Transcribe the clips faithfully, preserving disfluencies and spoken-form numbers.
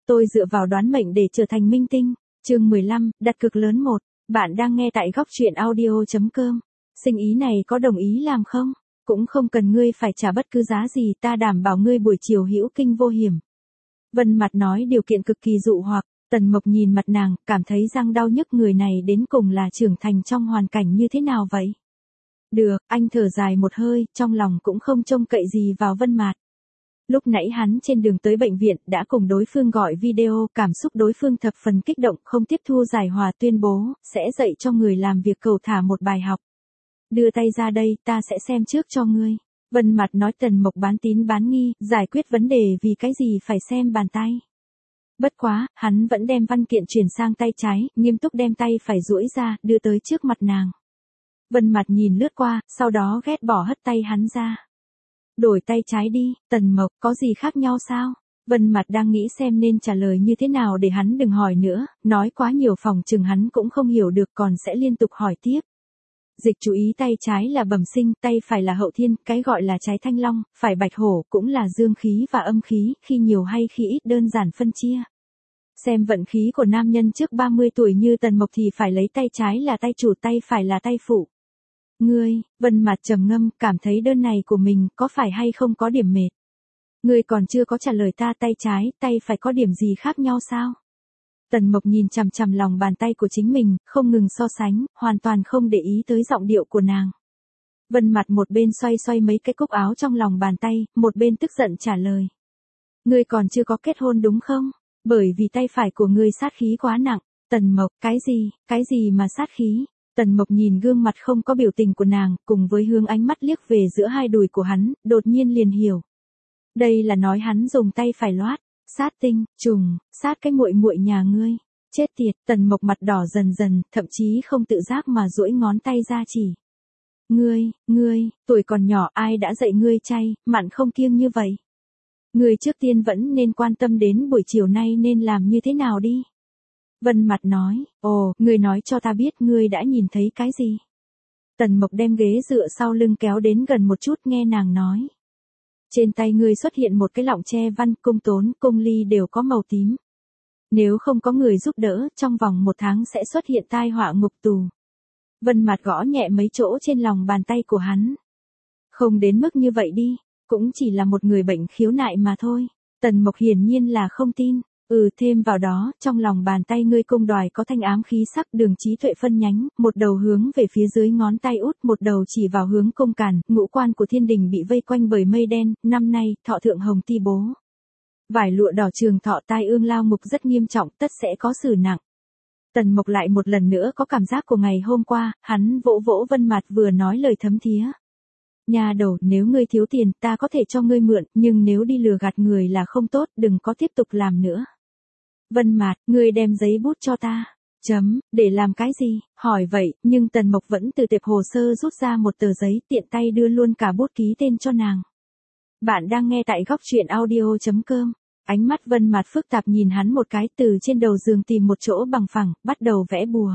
tôi dựa vào đoán mệnh để trở thành minh tinh. Chương mười lăm, đặt cược lớn một. Bạn đang nghe tại góc truyện audio chấm com. Sinh ý này có đồng ý làm không? Cũng không cần ngươi phải trả bất cứ giá gì, ta đảm bảo ngươi buổi chiều hữu kinh vô hiểm. Vân Mặt nói điều kiện cực kỳ dụ hoặc. Tần Mộc nhìn mặt nàng, cảm thấy răng đau nhức, người này đến cùng là trưởng thành trong hoàn cảnh như thế nào vậy? Được, anh thở dài một hơi, trong lòng cũng không trông cậy gì vào Vân Mạt. Lúc nãy hắn trên đường tới bệnh viện đã cùng đối phương gọi video, cảm xúc đối phương thập phần kích động, không tiếp thu giải hòa, tuyên bố sẽ dạy cho người làm việc cầu thả một bài học. Đưa tay ra đây, ta sẽ xem trước cho ngươi. Vân Mạt nói. Tần Mộc bán tín bán nghi, giải quyết vấn đề vì cái gì phải xem bàn tay. Bất quá, hắn vẫn đem văn kiện chuyển sang tay trái, nghiêm túc đem tay phải duỗi ra, đưa tới trước mặt nàng. Vân Mạt nhìn lướt qua, sau đó ghét bỏ hất tay hắn ra. Đổi tay trái đi. Tần Mộc, có gì khác nhau sao? Vân Mạt đang nghĩ xem nên trả lời như thế nào để hắn đừng hỏi nữa, nói quá nhiều phòng chừng hắn cũng không hiểu được, còn sẽ liên tục hỏi tiếp. Dịch chú ý, tay trái là bẩm sinh, tay phải là hậu thiên, cái gọi là trái thanh long, phải bạch hổ, cũng là dương khí và âm khí, khi nhiều hay khi ít đơn giản phân chia. Xem vận khí của nam nhân trước ba mươi tuổi như Tần Mộc thì phải lấy tay trái là tay chủ, tay phải là tay phụ. Ngươi, Vân Mạt trầm ngâm, cảm thấy đơn này của mình có phải hay không có điểm mệt. Ngươi còn chưa có trả lời ta, tay trái, tay phải có điểm gì khác nhau sao? Tần Mộc nhìn chằm chằm lòng bàn tay của chính mình, không ngừng so sánh, hoàn toàn không để ý tới giọng điệu của nàng. Vân Mạt một bên xoay xoay mấy cái cúc áo trong lòng bàn tay, một bên tức giận trả lời. Ngươi còn chưa có kết hôn đúng không? Bởi vì tay phải của ngươi sát khí quá nặng. Tần Mộc, cái gì, cái gì mà sát khí? Tần Mộc nhìn gương mặt không có biểu tình của nàng, cùng với hướng ánh mắt liếc về giữa hai đùi của hắn, đột nhiên liền hiểu. Đây là nói hắn dùng tay phải loát, sát tinh, trùng, sát cái muội muội nhà ngươi. Chết tiệt. Tần Mộc mặt đỏ dần dần, thậm chí không tự giác mà duỗi ngón tay ra chỉ. Ngươi, ngươi, tuổi còn nhỏ, ai đã dạy ngươi chay, mặn không kiêng như vậy? Ngươi trước tiên vẫn nên quan tâm đến buổi chiều nay nên làm như thế nào đi. Vân Mạt nói. Ồ, ngươi nói cho ta biết ngươi đã nhìn thấy cái gì? Tần Mộc đem ghế dựa sau lưng kéo đến gần một chút, nghe nàng nói. Trên tay ngươi xuất hiện một cái lọng tre văn, cung tốn, cung ly đều có màu tím. Nếu không có người giúp đỡ, trong vòng một tháng sẽ xuất hiện tai họa ngục tù. Vân Mạt gõ nhẹ mấy chỗ trên lòng bàn tay của hắn. Không đến mức như vậy đi, cũng chỉ là một người bệnh khiếu nại mà thôi. Tần Mộc hiển nhiên là không tin. Ừ, thêm vào đó, trong lòng bàn tay ngươi cung đoài có thanh ám khí sắc, đường trí tuệ phân nhánh, một đầu hướng về phía dưới ngón tay út, một đầu chỉ vào hướng cung càn, ngũ quan của thiên đình bị vây quanh bởi mây đen, năm nay, thọ thượng hồng ti bố. Vải lụa đỏ trường thọ, tai ương lao ngục rất nghiêm trọng, tất sẽ có xử nặng. Tần Mộc lại một lần nữa có cảm giác của ngày hôm qua, hắn vỗ vỗ Vân Mạt vừa nói lời thấm thía. Nhà đầu, nếu ngươi thiếu tiền, ta có thể cho ngươi mượn, nhưng nếu đi lừa gạt người là không tốt, đừng có tiếp tục làm nữa. Vân Mạt, ngươi đem giấy bút cho ta. Chấm, để làm cái gì? Hỏi vậy, nhưng Tần Mộc vẫn từ tệp hồ sơ rút ra một tờ giấy, tiện tay đưa luôn cả bút ký tên cho nàng. Bạn đang nghe tại góc truyện audio chấm com. Ánh mắt Vân Mạt phức tạp nhìn hắn một cái, từ trên đầu giường tìm một chỗ bằng phẳng, bắt đầu vẽ bùa.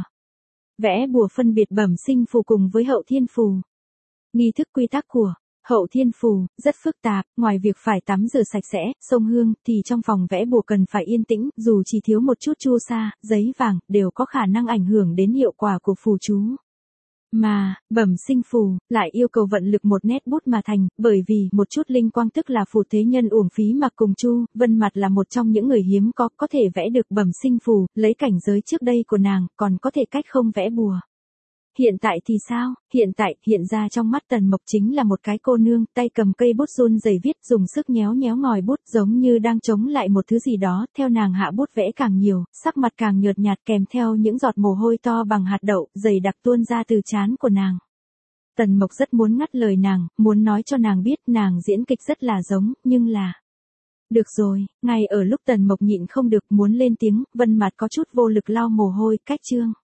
Vẽ bùa phân biệt bẩm sinh phù cùng với hậu thiên phù. Nghi thức quy tắc của hậu thiên phù rất phức tạp, ngoài việc phải tắm rửa sạch sẽ, xông hương, thì trong phòng vẽ bùa cần phải yên tĩnh, dù chỉ thiếu một chút chu sa, giấy vàng, đều có khả năng ảnh hưởng đến hiệu quả của phù chú. Mà, bẩm sinh phù, lại yêu cầu vận lực một nét bút mà thành, bởi vì, một chút linh quang tức là phù thế nhân uổng phí mà cùng chu, Vân Mạt là một trong những người hiếm có, có thể vẽ được bẩm sinh phù, lấy cảnh giới trước đây của nàng, còn có thể cách không vẽ bùa. Hiện tại thì sao? Hiện tại, hiện ra trong mắt Tần Mộc chính là một cái cô nương, tay cầm cây bút run rẩy viết, dùng sức nhéo nhéo ngòi bút, giống như đang chống lại một thứ gì đó, theo nàng hạ bút vẽ càng nhiều, sắc mặt càng nhợt nhạt, kèm theo những giọt mồ hôi to bằng hạt đậu, dày đặc tuôn ra từ trán của nàng. Tần Mộc rất muốn ngắt lời nàng, muốn nói cho nàng biết nàng diễn kịch rất là giống, nhưng là... Được rồi, ngay ở lúc Tần Mộc nhịn không được muốn lên tiếng, Vân Mạt có chút vô lực lau mồ hôi, cách chương.